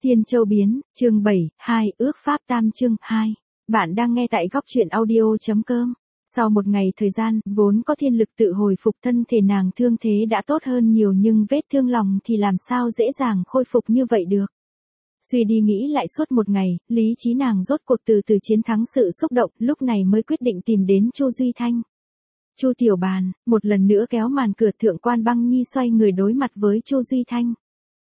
Thiên Châu biến, chương 7, 2, ước pháp tam chương 2. Bạn đang nghe tại góc truyện audio.com. Sau một ngày thời gian, vốn có thiên lực tự hồi phục thân thể nàng thương thế đã tốt hơn nhiều nhưng vết thương lòng thì làm sao dễ dàng khôi phục như vậy được. Suy đi nghĩ lại suốt một ngày, lý trí nàng rốt cuộc từ chiến thắng sự xúc động, lúc này mới quyết định tìm đến Chu Duy Thanh. Chu Tiểu Bàn, một lần nữa kéo màn cửa. Thượng quan Băng Nhi xoay người đối mặt với Chu Duy Thanh.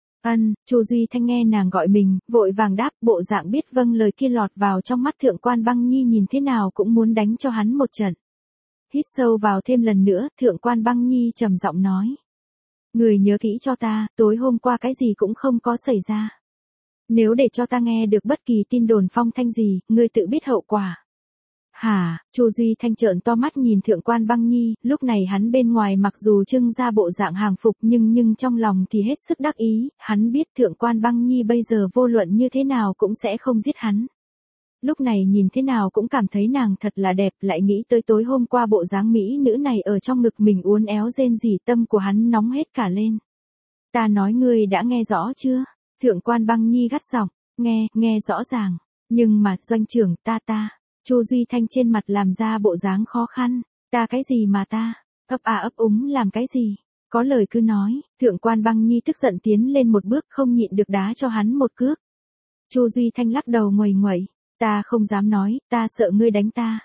Chu Duy Thanh nghe nàng gọi mình, vội vàng đáp, bộ dạng biết vâng lời kia lọt vào trong mắt Thượng quan Băng Nhi nhìn thế nào cũng muốn đánh cho hắn một trận. Hít sâu vào thêm lần nữa, Thượng quan Băng Nhi trầm giọng nói. Người nhớ kỹ cho ta, tối hôm qua cái gì cũng không có xảy ra. Nếu để cho ta nghe được bất kỳ tin đồn phong thanh gì, ngươi tự biết hậu quả. Hả? Chu Duy Thanh trợn to mắt nhìn Thượng quan Băng Nhi, lúc này hắn bên ngoài mặc dù trưng ra bộ dạng hàng phục nhưng trong lòng thì hết sức đắc ý, hắn biết Thượng quan Băng Nhi bây giờ vô luận như thế nào cũng sẽ không giết hắn. Lúc này nhìn thế nào cũng cảm thấy nàng thật là đẹp, lại nghĩ tới tối hôm qua bộ dáng mỹ nữ này ở trong ngực mình uốn éo rên rỉ, tâm của hắn nóng hết cả lên. Ta nói ngươi đã nghe rõ chưa? Thượng quan Băng Nhi gắt giọng, nghe rõ ràng, nhưng mà doanh trưởng ta. Chu Duy Thanh trên mặt làm ra bộ dáng khó khăn, ta cái gì mà ta, ấp úng làm cái gì, có lời cứ nói. Thượng quan Băng Nhi tức giận tiến lên một bước, không nhịn được đá cho hắn một cước. Chu Duy Thanh lắc đầu nguậy, ta không dám nói, ta sợ ngươi đánh ta.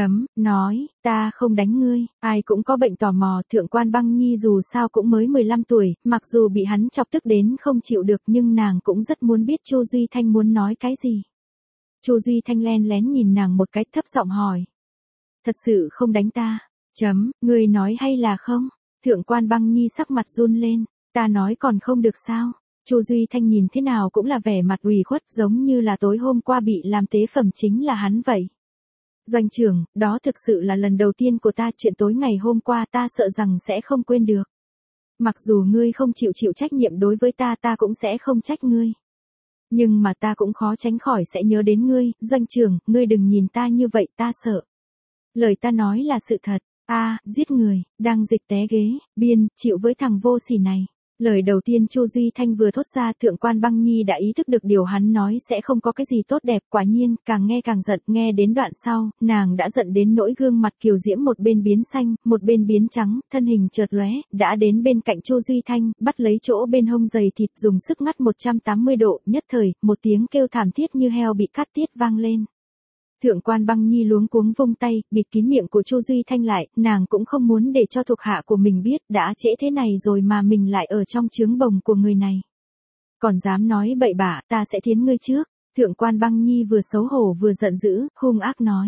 Nói, ta không đánh ngươi, ai cũng có bệnh tò mò. Thượng quan Băng Nhi dù sao cũng mới 15 tuổi, mặc dù bị hắn chọc tức đến không chịu được nhưng nàng cũng rất muốn biết Chu Duy Thanh muốn nói cái gì. Chu Duy Thanh len lén nhìn nàng một cái, thấp giọng hỏi. Thật sự không đánh ta? Ngươi nói hay là không? Thượng quan Băng Nhi sắc mặt run lên, ta nói còn không được sao? Chu Duy Thanh nhìn thế nào cũng là vẻ mặt ủy khuất, giống như là tối hôm qua bị làm tế phẩm chính là hắn vậy. Doanh trưởng, đó thực sự là lần đầu tiên của ta, chuyện tối ngày hôm qua ta sợ rằng sẽ không quên được. Mặc dù ngươi không chịu trách nhiệm đối với ta cũng sẽ không trách ngươi. Nhưng mà ta cũng khó tránh khỏi sẽ nhớ đến ngươi, doanh trưởng, ngươi đừng nhìn ta như vậy, ta sợ. Lời ta nói là sự thật, giết người, đang dịch té ghế, biên, chịu với thằng vô sỉ này. Lời đầu tiên Chu Duy Thanh vừa thốt ra, Thượng quan Băng Nhi đã ý thức được điều hắn nói sẽ không có cái gì tốt đẹp, quả nhiên, càng nghe càng giận, nghe đến đoạn sau, nàng đã giận đến nỗi gương mặt kiều diễm một bên biến xanh, một bên biến trắng, thân hình chợt lóe, đã đến bên cạnh Chu Duy Thanh, bắt lấy chỗ bên hông giày thịt, dùng sức ngắt 180 độ, nhất thời, một tiếng kêu thảm thiết như heo bị cắt tiết vang lên. Thượng quan Băng Nhi luống cuống vung tay, bịt kín miệng của Chu Duy Thanh lại, nàng cũng không muốn để cho thuộc hạ của mình biết, đã trễ thế này rồi mà mình lại ở trong trướng bồng của người này. Còn dám nói bậy bạ, ta sẽ thiến ngươi trước. Thượng quan Băng Nhi vừa xấu hổ vừa giận dữ, hung ác nói.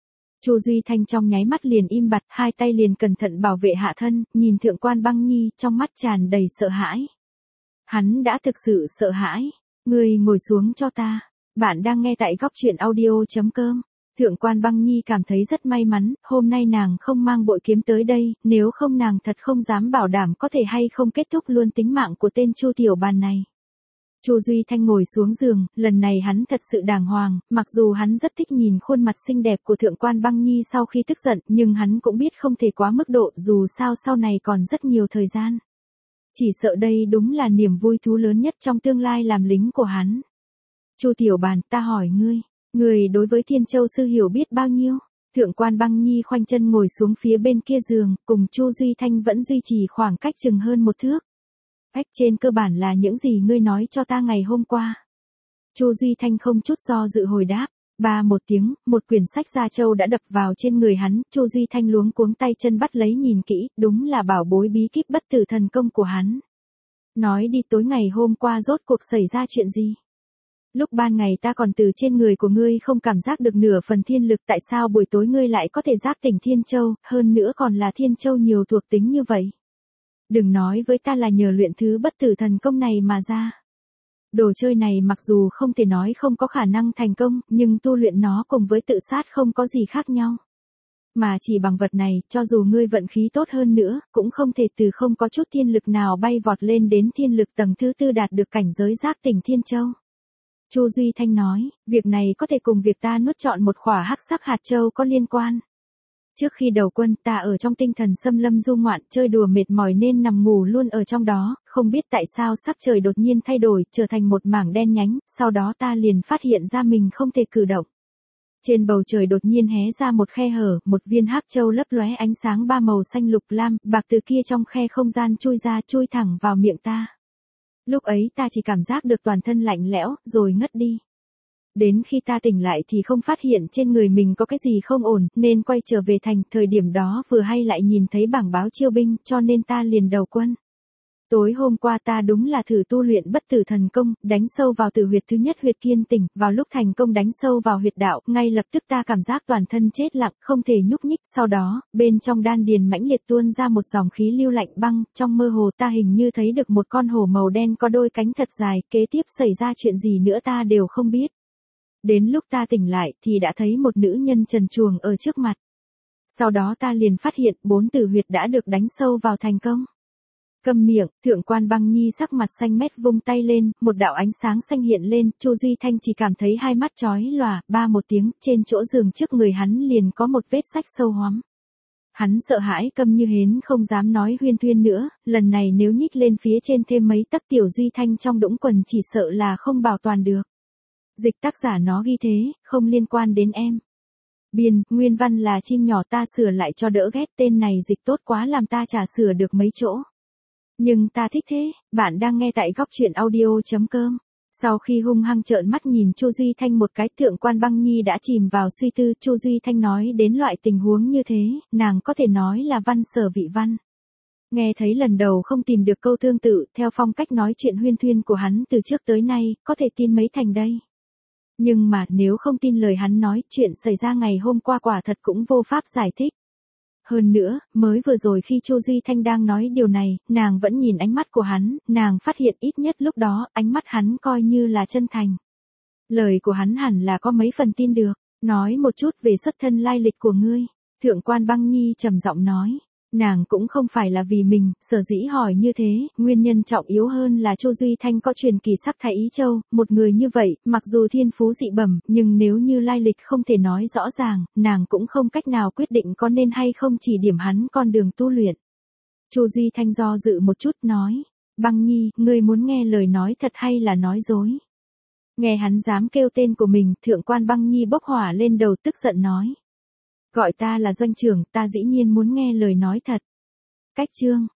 Chu Duy Thanh trong nháy mắt liền im bặt, hai tay liền cẩn thận bảo vệ hạ thân, nhìn Thượng quan Băng Nhi, trong mắt tràn đầy sợ hãi. Hắn đã thực sự sợ hãi. Ngươi ngồi xuống cho ta. Bạn đang nghe tại góc truyện audio.com. Thượng quan Băng Nhi cảm thấy rất may mắn, hôm nay nàng không mang bội kiếm tới đây, nếu không nàng thật không dám bảo đảm có thể hay không kết thúc luôn tính mạng của tên Chu Tiểu Bàn này. Chu Duy Thanh ngồi xuống giường, lần này hắn thật sự đàng hoàng, mặc dù hắn rất thích nhìn khuôn mặt xinh đẹp của Thượng quan Băng Nhi sau khi tức giận, nhưng hắn cũng biết không thể quá mức độ, dù sao sau này còn rất nhiều thời gian. Chỉ sợ đây đúng là niềm vui thú lớn nhất trong tương lai làm lính của hắn. Chu Tiểu Bàn, ta hỏi ngươi đối với Thiên Châu sư hiểu biết bao nhiêu? Thượng quan Băng Nhi khoanh chân ngồi xuống phía bên kia giường, cùng Chu Duy Thanh vẫn duy trì khoảng cách chừng hơn 1 thước. Trên cơ bản là những gì ngươi nói cho ta ngày hôm qua. Chu Duy Thanh không chút do dự hồi đáp. Một tiếng, một quyển sách gia châu đã đập vào trên người hắn, Chu Duy Thanh luống cuống tay chân bắt lấy nhìn kỹ, đúng là bảo bối bí kíp bất tử thần công của hắn. Nói đi, tối ngày hôm qua rốt cuộc xảy ra chuyện gì? Lúc ban ngày ta còn từ trên người của ngươi không cảm giác được nửa phần thiên lực, tại sao buổi tối ngươi lại có thể giác tỉnh Thiên Châu, hơn nữa còn là Thiên Châu nhiều thuộc tính như vậy? Đừng nói với ta là nhờ luyện thứ bất tử thần công này mà ra. Đồ chơi này mặc dù không thể nói không có khả năng thành công, nhưng tu luyện nó cùng với tự sát không có gì khác nhau. Mà chỉ bằng vật này, cho dù ngươi vận khí tốt hơn nữa, cũng không thể từ không có chút thiên lực nào bay vọt lên đến thiên lực tầng thứ 4 đạt được cảnh giới giác tỉnh Thiên Châu. Chu Duy Thanh nói, việc này có thể cùng việc ta nuốt trọn một khỏa hắc sắc hạt châu có liên quan. Trước khi đầu quân ta ở trong tinh thần xâm lâm du ngoạn chơi đùa mệt mỏi nên nằm ngủ luôn ở trong đó, không biết tại sao sắc trời đột nhiên thay đổi trở thành một mảng đen nhánh, sau đó ta liền phát hiện ra mình không thể cử động. Trên bầu trời đột nhiên hé ra một khe hở, một viên hắc châu lấp lóe ánh sáng ba màu xanh lục lam, bạc từ kia trong khe không gian chui ra chui thẳng vào miệng ta. Lúc ấy ta chỉ cảm giác được toàn thân lạnh lẽo, rồi ngất đi. Đến khi ta tỉnh lại thì không phát hiện trên người mình có cái gì không ổn, nên quay trở về thành, thời điểm đó vừa hay lại nhìn thấy bảng báo chiêu binh, cho nên ta liền đầu quân. Tối hôm qua ta đúng là thử tu luyện bất tử thần công, đánh sâu vào tử huyệt thứ nhất huyệt kiên tỉnh, vào lúc thành công đánh sâu vào huyệt đạo, ngay lập tức ta cảm giác toàn thân chết lặng, không thể nhúc nhích, sau đó, bên trong đan điền mãnh liệt tuôn ra một dòng khí lưu lạnh băng, trong mơ hồ ta hình như thấy được một con hổ màu đen có đôi cánh thật dài, kế tiếp xảy ra chuyện gì nữa ta đều không biết. Đến lúc ta tỉnh lại thì đã thấy một nữ nhân trần truồng ở trước mặt. Sau đó ta liền phát hiện 4 tử huyệt đã được đánh sâu vào thành công. Câm miệng, Thượng quan Băng Nhi sắc mặt xanh mét vung tay lên, một đạo ánh sáng xanh hiện lên, Chu Duy Thanh chỉ cảm thấy hai mắt chói lòa, ba một tiếng, trên chỗ giường trước người hắn liền có một vết sách sâu hoắm. Hắn sợ hãi câm như hến không dám nói huyên thuyên nữa, lần này nếu nhích lên phía trên thêm mấy tấc Tiểu Duy Thanh trong đũng quần chỉ sợ là không bảo toàn được. Dịch tác giả nó ghi thế, không liên quan đến em. Biên, nguyên văn là chim nhỏ ta sửa lại cho đỡ ghét, tên này dịch tốt quá làm ta chả sửa được mấy chỗ. Nhưng ta thích thế, bạn đang nghe tại góc truyện audio.com. Sau khi hung hăng trợn mắt nhìn Chu Duy Thanh một cái, Thượng quan Băng Nhi đã chìm vào suy tư. Chu Duy Thanh nói đến loại tình huống như thế, nàng có thể nói là văn sở vị văn. Nghe thấy lần đầu không tìm được câu tương tự, theo phong cách nói chuyện huyên thuyên của hắn từ trước tới nay, có thể tin mấy thành đây. Nhưng mà nếu không tin lời hắn nói, chuyện xảy ra ngày hôm qua quả thật cũng vô pháp giải thích. Hơn nữa, mới vừa rồi khi Chu Duy Thanh đang nói điều này, nàng vẫn nhìn ánh mắt của hắn, nàng phát hiện ít nhất lúc đó, ánh mắt hắn coi như là chân thành. Lời của hắn hẳn là có mấy phần tin được, nói một chút về xuất thân lai lịch của ngươi. Thượng quan Băng Nhi trầm giọng nói. Nàng cũng không phải là vì mình, sở dĩ hỏi như thế, nguyên nhân trọng yếu hơn là Chu Duy Thanh có truyền kỳ sắc thái Ý Châu, một người như vậy, mặc dù thiên phú dị bẩm, nhưng nếu như lai lịch không thể nói rõ ràng, nàng cũng không cách nào quyết định có nên hay không chỉ điểm hắn con đường tu luyện. Chu Duy Thanh do dự một chút nói, Băng Nhi, ngươi muốn nghe lời nói thật hay là nói dối? Nghe hắn dám kêu tên của mình, Thượng quan Băng Nhi bốc hỏa lên đầu tức giận nói. Gọi ta là doanh trưởng, ta dĩ nhiên muốn nghe lời nói thật. Cách chương.